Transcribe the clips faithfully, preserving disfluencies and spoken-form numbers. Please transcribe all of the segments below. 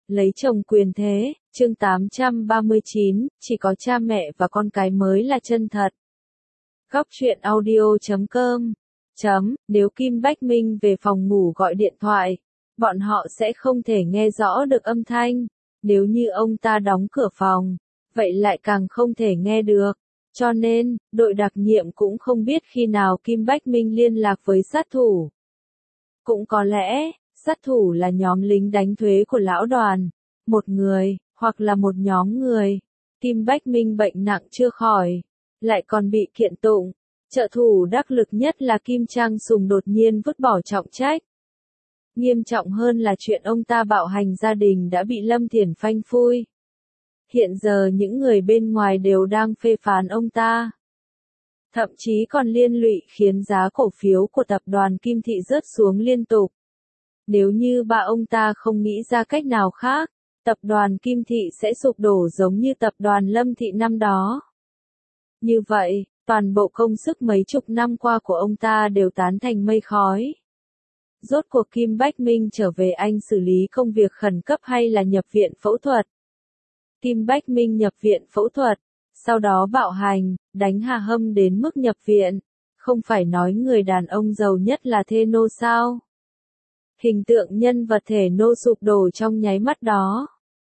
Lấy chồng quyền thế, chương tám trăm ba mươi chín, chỉ có cha mẹ và con cái mới là chân thật. Góc truyện audio chấm com chấm, nếu Kim Bách Minh về phòng ngủ gọi điện thoại, bọn họ sẽ không thể nghe rõ được âm thanh. Nếu như ông ta đóng cửa phòng, vậy lại càng không thể nghe được. Cho nên, đội đặc nhiệm cũng không biết khi nào Kim Bách Minh liên lạc với sát thủ. Cũng có lẽ, sát thủ là nhóm lính đánh thuế của lão đoàn. Một người, hoặc là một nhóm người. Kim Bách Minh bệnh nặng chưa khỏi, lại còn bị kiện tụng. Trợ thủ đắc lực nhất là Kim Trang Sùng đột nhiên vứt bỏ trọng trách. Nghiêm trọng hơn là chuyện ông ta bạo hành gia đình đã bị Lâm Thiển phanh phui. Hiện giờ những người bên ngoài đều đang phê phán ông ta. Thậm chí còn liên lụy khiến giá cổ phiếu của tập đoàn Kim Thị rớt xuống liên tục. Nếu như bà ông ta không nghĩ ra cách nào khác, tập đoàn Kim Thị sẽ sụp đổ giống như tập đoàn Lâm Thị năm đó. Như vậy, toàn bộ công sức mấy chục năm qua của ông ta đều tán thành mây khói. Rốt cuộc Kim Bách Minh trở về Anh xử lý công việc khẩn cấp hay là nhập viện phẫu thuật? Kim Bách Minh nhập viện phẫu thuật, sau đó bạo hành, đánh Hà Hâm đến mức nhập viện. Không phải nói người đàn ông giàu nhất là thê nô sao? Hình tượng nhân vật thể nô sụp đổ trong nháy mắt đó.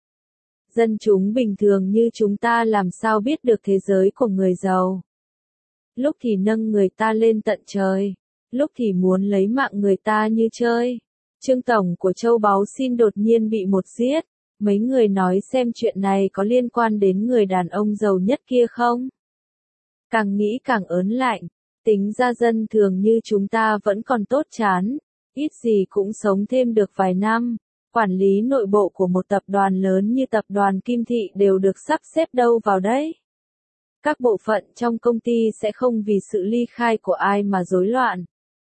Dân chúng bình thường như chúng ta làm sao biết được thế giới của người giàu? Lúc thì nâng người ta lên tận trời, lúc thì muốn lấy mạng người ta như chơi. Trương tổng của Châu Báu Xin đột nhiên bị một giết. Mấy người nói xem chuyện này có liên quan đến người đàn ông giàu nhất kia không? Càng nghĩ càng ớn lạnh, tính ra dân thường như chúng ta vẫn còn tốt chán, ít gì cũng sống thêm được vài năm. Quản lý nội bộ của một tập đoàn lớn như tập đoàn Kim Thị đều được sắp xếp đâu vào đấy. Các bộ phận trong công ty sẽ không vì sự ly khai của ai mà rối loạn.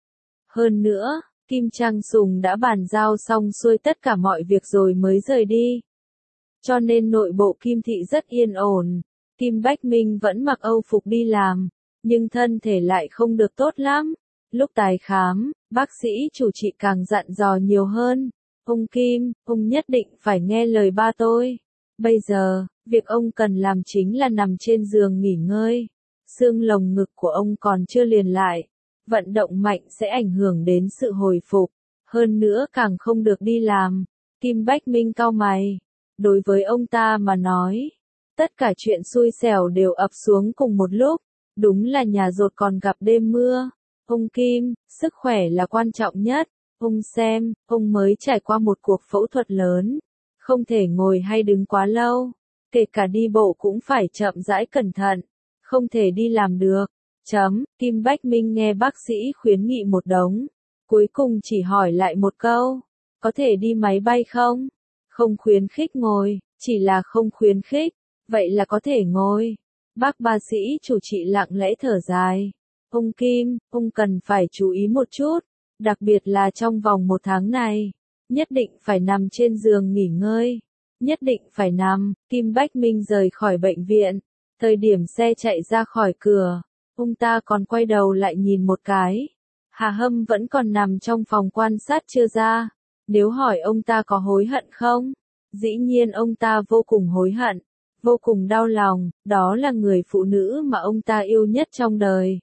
Hơn nữa, Kim Trang Sùng đã bàn giao xong xuôi tất cả mọi việc rồi mới rời đi. Cho nên nội bộ Kim Thị rất yên ổn. Kim Bách Minh vẫn mặc âu phục đi làm, nhưng thân thể lại không được tốt lắm. Lúc tái khám, bác sĩ chủ trị càng dặn dò nhiều hơn. Ông Kim, ông nhất định phải nghe lời ba tôi. Bây giờ, việc ông cần làm chính là nằm trên giường nghỉ ngơi. Xương lồng ngực của ông còn chưa liền lại. Vận động mạnh sẽ ảnh hưởng đến sự hồi phục. Hơn nữa càng không được đi làm. Kim Bách Minh cau mày. Đối với ông ta mà nói, tất cả chuyện xui xẻo đều ập xuống cùng một lúc. Đúng là nhà dột còn gặp đêm mưa. Ông Kim, sức khỏe là quan trọng nhất. Ông xem, ông mới trải qua một cuộc phẫu thuật lớn. Không thể ngồi hay đứng quá lâu. Kể cả đi bộ cũng phải chậm rãi cẩn thận. Không thể đi làm được. Chấm, Kim Bách Minh nghe bác sĩ khuyến nghị một đống. Cuối cùng chỉ hỏi lại một câu. Có thể đi máy bay không? Không khuyến khích ngồi, chỉ là không khuyến khích. Vậy là có thể ngồi. Bác bác sĩ chủ trị lặng lẽ thở dài. Ông Kim, ông cần phải chú ý một chút. Đặc biệt là trong vòng một tháng này. Nhất định phải nằm trên giường nghỉ ngơi. Nhất định phải nằm. Kim Bách Minh rời khỏi bệnh viện. Thời điểm xe chạy ra khỏi cửa, ông ta còn quay đầu lại nhìn một cái. Hà Hâm vẫn còn nằm trong phòng quan sát chưa ra. Nếu hỏi ông ta có hối hận không? Dĩ nhiên ông ta vô cùng hối hận. Vô cùng đau lòng. Đó là người phụ nữ mà ông ta yêu nhất trong đời.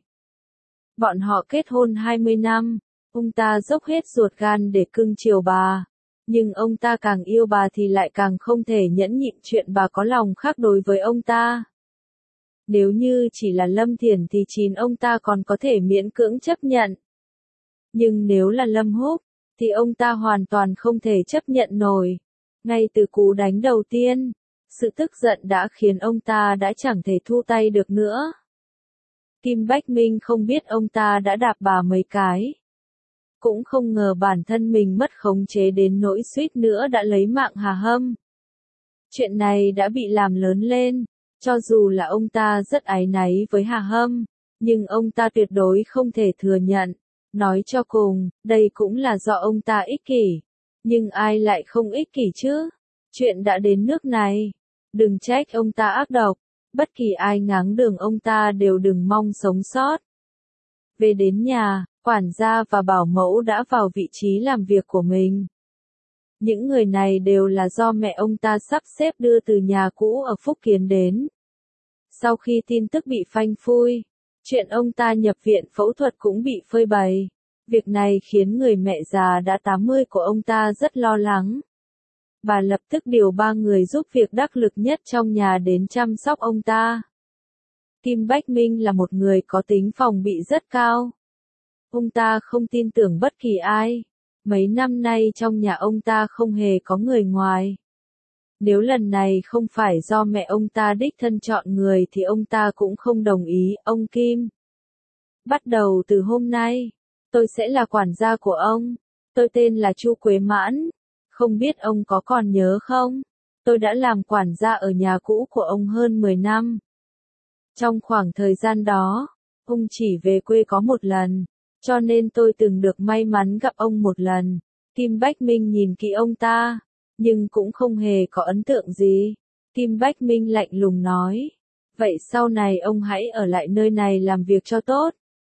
Bọn họ kết hôn hai mươi năm. Ông ta dốc hết ruột gan để cưng chiều bà. Nhưng ông ta càng yêu bà thì lại càng không thể nhẫn nhịn chuyện bà có lòng khác đối với ông ta. Nếu như chỉ là Lâm Thiển thì chín ông ta còn có thể miễn cưỡng chấp nhận. Nhưng nếu là Lâm Húc, thì ông ta hoàn toàn không thể chấp nhận nổi. Ngay từ cú đánh đầu tiên, sự tức giận đã khiến ông ta đã chẳng thể thu tay được nữa. Kim Bách Minh không biết ông ta đã đạp bà mấy cái. Cũng không ngờ bản thân mình mất khống chế đến nỗi suýt nữa đã lấy mạng Hà Hâm. Chuyện này đã bị làm lớn lên, cho dù là ông ta rất áy náy với Hà Hâm, nhưng ông ta tuyệt đối không thể thừa nhận. Nói cho cùng, đây cũng là do ông ta ích kỷ. Nhưng ai lại không ích kỷ chứ? Chuyện đã đến nước này. Đừng trách ông ta ác độc. Bất kỳ ai ngáng đường ông ta đều đừng mong sống sót. Về đến nhà, quản gia và bảo mẫu đã vào vị trí làm việc của mình. Những người này đều là do mẹ ông ta sắp xếp đưa từ nhà cũ ở Phúc Kiến đến. Sau khi tin tức bị phanh phui, chuyện ông ta nhập viện phẫu thuật cũng bị phơi bày. Việc này khiến người mẹ già đã tám mươi của ông ta rất lo lắng. Bà lập tức điều ba người giúp việc đắc lực nhất trong nhà đến chăm sóc ông ta. Kim Bách Minh là một người có tính phòng bị rất cao. Ông ta không tin tưởng bất kỳ ai. Mấy năm nay trong nhà ông ta không hề có người ngoài. Nếu lần này không phải do mẹ ông ta đích thân chọn người thì ông ta cũng không đồng ý. Ông Kim, bắt đầu từ hôm nay, tôi sẽ là quản gia của ông. Tôi tên là Chu Quế Mãn. Không biết ông có còn nhớ không? Tôi đã làm quản gia ở nhà cũ của ông hơn mười năm. Trong khoảng thời gian đó, ông chỉ về quê có một lần, cho nên tôi từng được may mắn gặp ông một lần. Kim Bách Minh nhìn kỹ ông ta, nhưng cũng không hề có ấn tượng gì. Kim Bách Minh lạnh lùng nói, vậy sau này ông hãy ở lại nơi này làm việc cho tốt.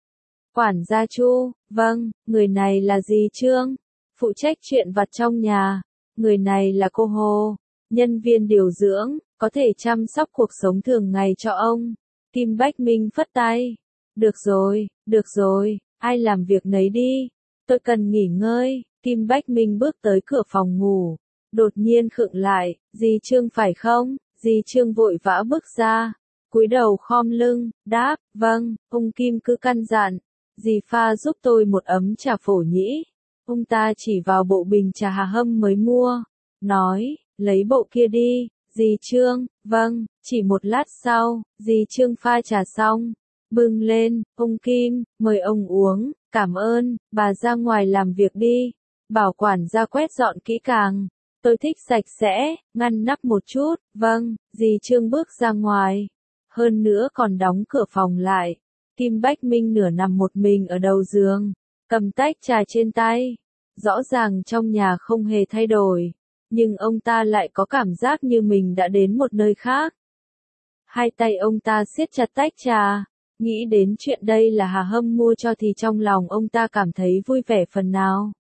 Quản gia Chu, vâng, người này là dì Trương, phụ trách chuyện vặt trong nhà. Người này là cô Hồ, nhân viên điều dưỡng, có thể chăm sóc cuộc sống thường ngày cho ông. Kim Bách Minh phất tay. Được rồi, được rồi, ai làm việc nấy đi. Tôi cần nghỉ ngơi. Kim Bách Minh bước tới cửa phòng ngủ. Đột nhiên khựng lại, dì Trương phải không? Dì Trương vội vã bước ra. Cúi đầu khom lưng, đáp, vâng, ông Kim cứ căn dặn. Dì pha giúp tôi một ấm trà phổ nhĩ. Ông ta chỉ vào bộ bình trà Hà Hâm mới mua. Nói, lấy bộ kia đi. Dì Trương, vâng, chỉ một lát sau, dì Trương pha trà xong. Bưng lên, ông Kim, mời ông uống, cảm ơn, bà ra ngoài làm việc đi. Bảo quản gia quét dọn kỹ càng. Tôi thích sạch sẽ, ngăn nắp một chút, vâng, dì Trương bước ra ngoài. Hơn nữa còn đóng cửa phòng lại. Kim Bách Minh nửa nằm một mình ở đầu giường, cầm tách trà trên tay. Rõ ràng trong nhà không hề thay đổi, nhưng ông ta lại có cảm giác như mình đã đến một nơi khác. Hai tay ông ta siết chặt tách trà, nghĩ đến chuyện đây là Hà Hâm mua cho thì trong lòng ông ta cảm thấy vui vẻ phần nào.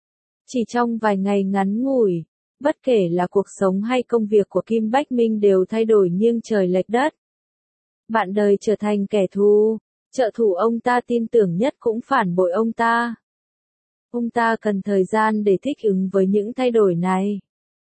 Chỉ trong vài ngày ngắn ngủi, bất kể là cuộc sống hay công việc của Kim Bách Minh đều thay đổi nghiêng trời lệch đất. Bạn đời trở thành kẻ thù, trợ thủ ông ta tin tưởng nhất cũng phản bội ông ta. Ông ta cần thời gian để thích ứng với những thay đổi này.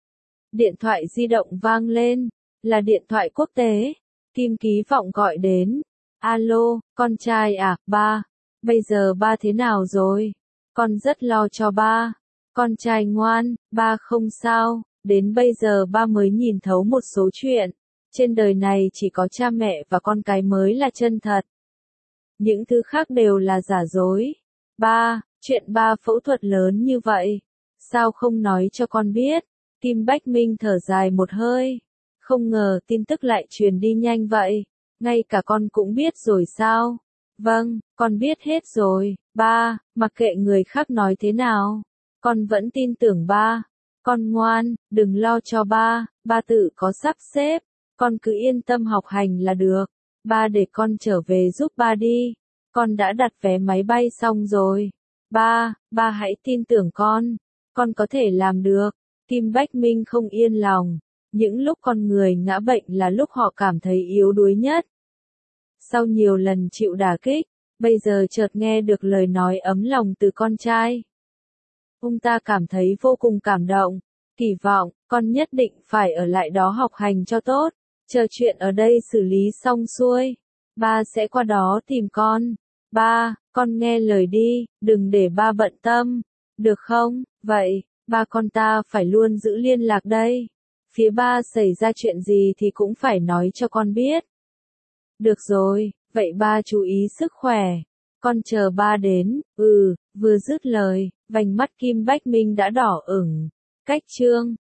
Điện thoại di động vang lên, là điện thoại quốc tế. Kim Ký Vọng gọi đến. Alo, con trai à, ba. Bây giờ ba thế nào rồi? Con rất lo cho ba. Con trai ngoan, ba không sao. Đến bây giờ ba mới nhìn thấu một số chuyện. Trên đời này chỉ có cha mẹ và con cái mới là chân thật. Những thứ khác đều là giả dối. Ba, chuyện ba phẫu thuật lớn như vậy. Sao không nói cho con biết? Kim Bách Minh thở dài một hơi. Không ngờ tin tức lại truyền đi nhanh vậy. Ngay cả con cũng biết rồi sao? Vâng, con biết hết rồi. Ba, mặc kệ người khác nói thế nào. Con vẫn tin tưởng ba. Con ngoan, đừng lo cho ba. Ba tự có sắp xếp. Con cứ yên tâm học hành là được. Ba để con trở về giúp ba đi. Con đã đặt vé máy bay xong rồi. Ba, ba hãy tin tưởng con. Con có thể làm được. Kim Bách Minh không yên lòng. Những lúc con người ngã bệnh là lúc họ cảm thấy yếu đuối nhất. Sau nhiều lần chịu đả kích, bây giờ chợt nghe được lời nói ấm lòng từ con trai. Ông ta cảm thấy vô cùng cảm động. Kỳ vọng, con nhất định phải ở lại đó học hành cho tốt. Chờ chuyện ở đây xử lý xong xuôi. Ba sẽ qua đó tìm con. Ba, con nghe lời đi, đừng để ba bận tâm. Được không? Vậy, ba con ta phải luôn giữ liên lạc đây. Phía ba xảy ra chuyện gì thì cũng phải nói cho con biết. Được rồi, vậy ba chú ý sức khỏe. Con chờ ba đến. Ừ, vừa dứt lời, vành mắt Kim Bách Minh đã đỏ ửng. Cách Trương.